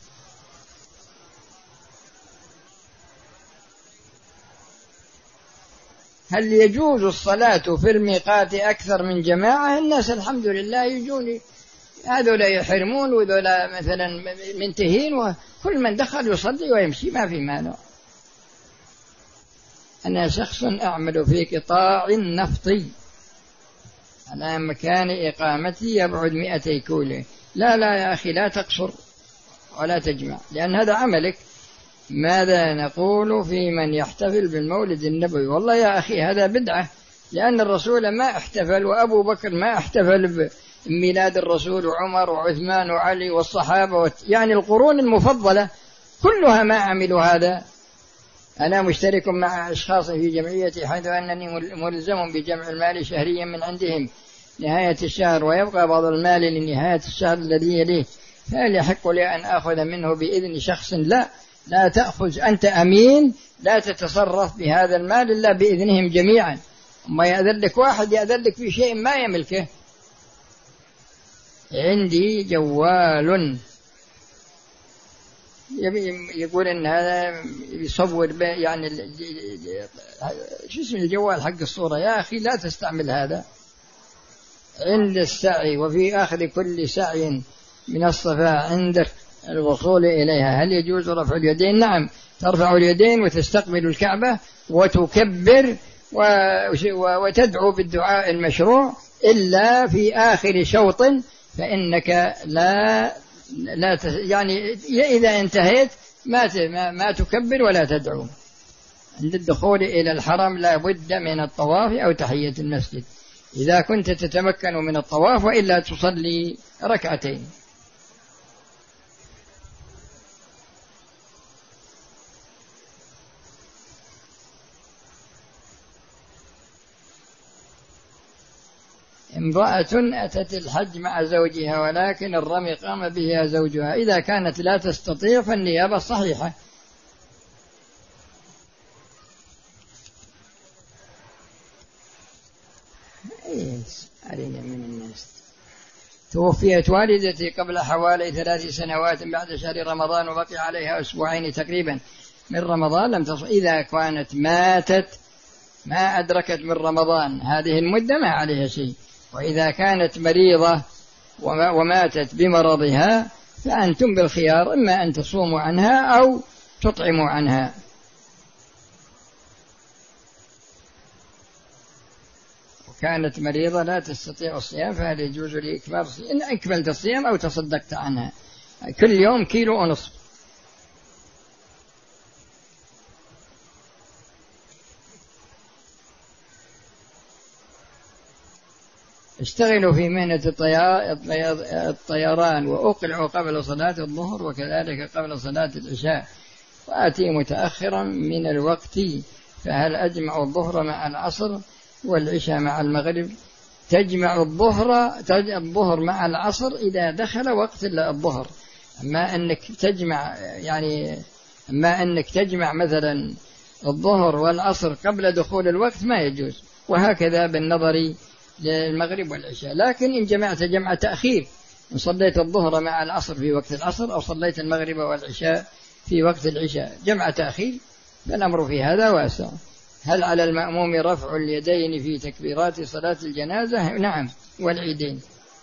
هل يجوز الصلاة في الميقات أكثر من جماعة؟ الناس الحمد لله يجون، هذولا يحرمون وذولا مثلا منتهين، وكل من دخل يصلي ويمشي ما في مانع. أنا شخص أعمل في قطاع نفطي على مكان إقامتي يبعد مئتي كيلو. لا لا يا أخي لا تقصر ولا تجمع، لأن هذا عملك. ماذا نقول في من يحتفل بالمولد النبوي؟ والله يا أخي هذا بدعة، لأن الرسول ما احتفل وأبو بكر ما احتفل بميلاد الرسول وعمر وعثمان وعلي والصحابة، يعني القرون المفضلة كلها ما عملوا هذا. أنا مشترك مع أشخاص في جمعية حيث أنني ملزم بجمع المال شهريا من عندهم، نهاية الشهر ويبقى بعض المال لنهاية الشهر الذي يليه، فهل يحق لي أن أخذ منه بإذن شخص؟ لا، لا تأخذ، أنت أمين، لا تتصرف بهذا المال إلا بإذنهم جميعا. ما يأذن لك واحد يأذن لك في شيء ما يملكه. عندي جوال يقول إن هذا يصور يعني شو اسم الجوال حق الصورة، يا أخي لا تستعمل هذا. عند السعي وفي أخذ كل سعي من الصفاء عندك الوصول إليها، هل يجوز رفع اليدين؟ نعم، ترفع اليدين وتستقبل الكعبة وتكبر وتدعو بالدعاء المشروع، إلا في آخر شوط فإنك لا لا يعني إذا انتهيت ما ما تكبر ولا تدعو. عند الدخول إلى الحرم لا بد من الطواف أو تحية المسجد إذا كنت تتمكن من الطواف، وإلا تصلي ركعتين. امرأة أتت الحج مع زوجها ولكن الرمي قام بها زوجها، إذا كانت لا تستطيع فالنيابة صحيحة. علينا من الناس. توفيت والدتي قبل حوالي ثلاث سنوات بعد شهر رمضان، وبقي عليها أسبوعين تقريبا من رمضان لم تصل. إذا كانت ماتت ما أدركت من رمضان هذه المدة ما عليها شيء، وإذا كانت مريضة وماتت بمرضها فأنتم بالخيار، إما أن تصوموا عنها أو تطعموا عنها. وكانت مريضة لا تستطيع الصيام فهل يجوز لي إكمال الصيام؟ إن أكملت الصيام أو تصدقت عنها كل يوم كيلو ونصف. اشتغلوا في مهنة الطيران وأقلعوا قبل صلاة الظهر وكذلك قبل صلاة العشاء، وآتي متأخرا من الوقت، فهل أجمع الظهر مع العصر والعشاء مع المغرب؟ تجمع الظهر الظهر مع العصر إذا دخل وقت الظهر، أما أنك تجمع يعني أما أنك تجمع مثلا الظهر والعصر قبل دخول الوقت ما يجوز، وهكذا بالنظر للمغرب والعشاء. لكن إن جمعت جمع تأخير، إن صليت الظهر مع العصر في وقت العصر أو صليت المغرب والعشاء في وقت العشاء جمع تأخير، فالأمر في هذا واسع. هل على المأموم رفع اليدين في تكبيرات صلاة الجنازة؟ نعم، والعيدين.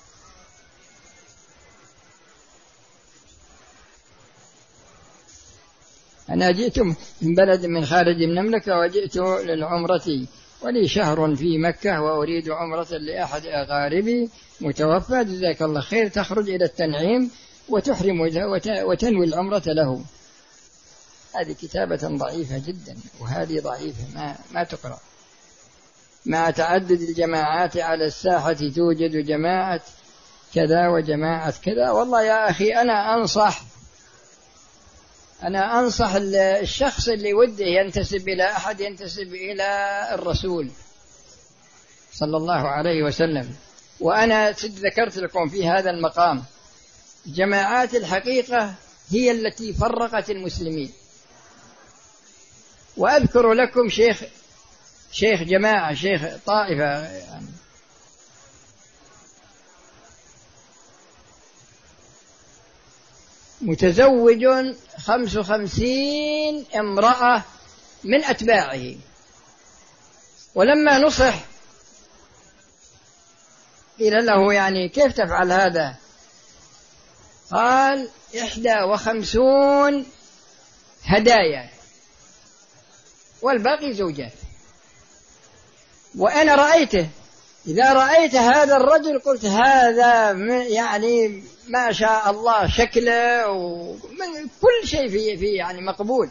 أنا جئت من بلد من خارج المملكة وجئت للعمرة، ولي شهر في مكة وأريد عمرة لأحد أقاربي متوفى، جزاك الله خير، تخرج إلى التنعيم وتحرم وتنوي العمرة له. هذه كتابة ضعيفة جدا، وهذه ضعيفة ما, ما تقرأ. مع تعدد الجماعات على الساحة توجد جماعة كذا وجماعة كذا. والله يا أخي أنا أنصح أنا أنصح الشخص اللي وده ينتسب إلى أحد ينتسب إلى الرسول صلى الله عليه وسلم. وأنا ذكرت لكم في هذا المقام جماعات الحقيقة هي التي فرقت المسلمين. وأذكر لكم شيخ شيخ جماعة شيخ طائفة يعني متزوج خمس وخمسين امرأة من أتباعه، ولما نصح قيل له يعني كيف تفعل هذا؟ قال إحدى وخمسون هدايا والباقي زوجات. وأنا رأيته، إذا رأيت هذا الرجل قلت هذا يعني ما شاء الله شكله ومن كل شيء في في يعني مقبول.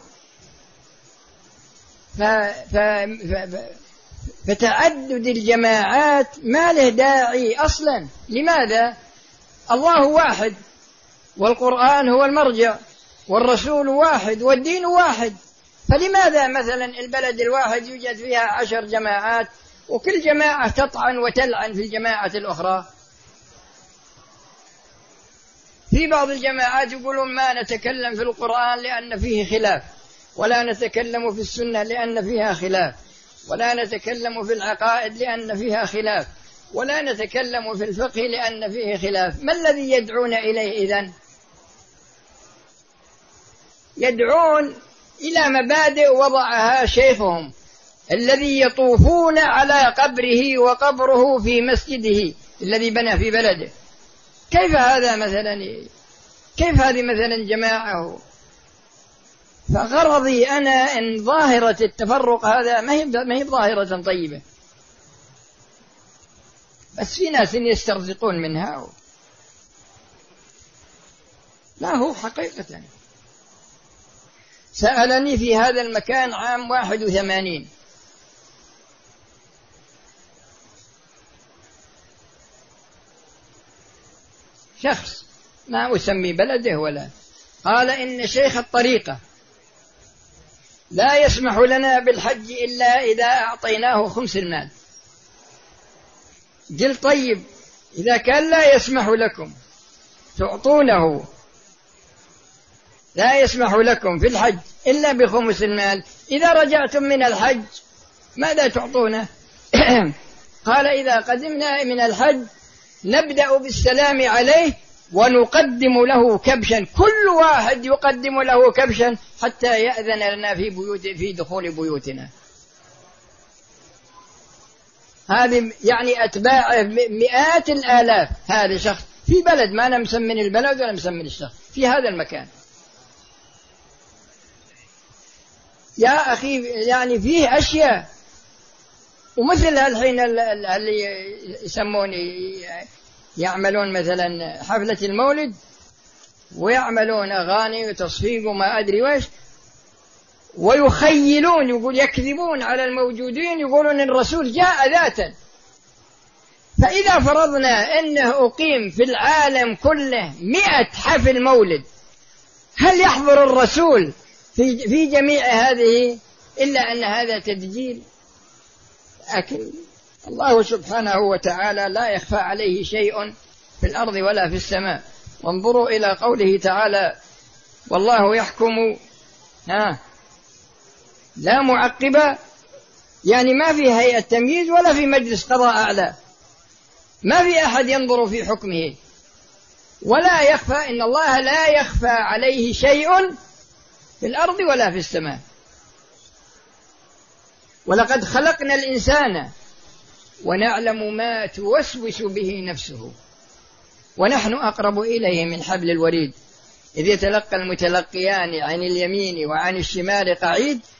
ف ف ف فتعدد الجماعات ما له داعي أصلا. لماذا؟ الله واحد، والقرآن هو المرجع، والرسول واحد، والدين واحد. فلماذا مثلا البلد الواحد يوجد فيها عشر جماعات وكل جماعة تطعن وتلعن في الجماعة الأخرى. في بعض الجماعات يقولون ما نتكلم في القرآن لأن فيه خلاف، ولا نتكلم في السنة لأن فيها خلاف، ولا نتكلم في العقائد لأن فيها خلاف، ولا نتكلم في الفقه لأن فيه خلاف. ما الذي يدعون إليه إذن؟ يدعون إلى مبادئ وضعها شيخهم الذي يطوفون على قبره وقبره في مسجده الذي بنى في بلده. كيف هذا مثلا؟ كيف هذه مثلا جماعة؟ فغرضي أنا أن ظاهرة التفرق هذا ما هي ما هي ظاهرة طيبة، بس في ناس يسترزقون منها. لا، هو حقيقة سألني في هذا المكان عام واحد وثمانين شخص ما أسمي بلده ولا، قال إن شيخ الطريقة لا يسمح لنا بالحج إلا إذا أعطيناه خمس المال. قلت طيب إذا كان لا يسمح لكم تعطونه، لا يسمح لكم في الحج إلا بخمس المال، إذا رجعتم من الحج ماذا تعطونه؟ قال إذا قدمنا من الحج نبدأ بالسلام عليه ونقدم له كبشا، كل واحد يقدم له كبشا حتى يأذن لنا في بيوت في دخول بيوتنا. هذه يعني أتباع مئات الآلاف. هذا شخص في بلد ما أنا مسمن البلد ولا مسمن الشخص في هذا المكان. يا أخي يعني فيه أشياء، ومثل الحين اللي يسموني يعملون مثلا حفلة المولد ويعملون أغاني وتصفيق وما أدري ويش، ويخيلون يقول يكذبون على الموجودين، يقولون إن الرسول جاء ذاتا. فإذا فرضنا أنه أقيم في العالم كله مئة حفل مولد، هل يحضر الرسول في في جميع هذه إلا أن هذا تدجيل؟ لكن الله سبحانه وتعالى لا يخفى عليه شيء في الأرض ولا في السماء. وانظروا إلى قوله تعالى والله يحكم ها لا معقب، يعني ما في هيئة تمييز ولا في مجلس قضاء أعلى، ما في أحد ينظر في حكمه. ولا يخفى إن الله لا يخفى عليه شيء في الأرض ولا في السماء. ولقد خلقنا الإنسان ونعلم ما توسوس به نفسه ونحن أقرب إليه من حبل الوريد إذ يتلقى المتلقيان عن اليمين وعن الشمال قعيد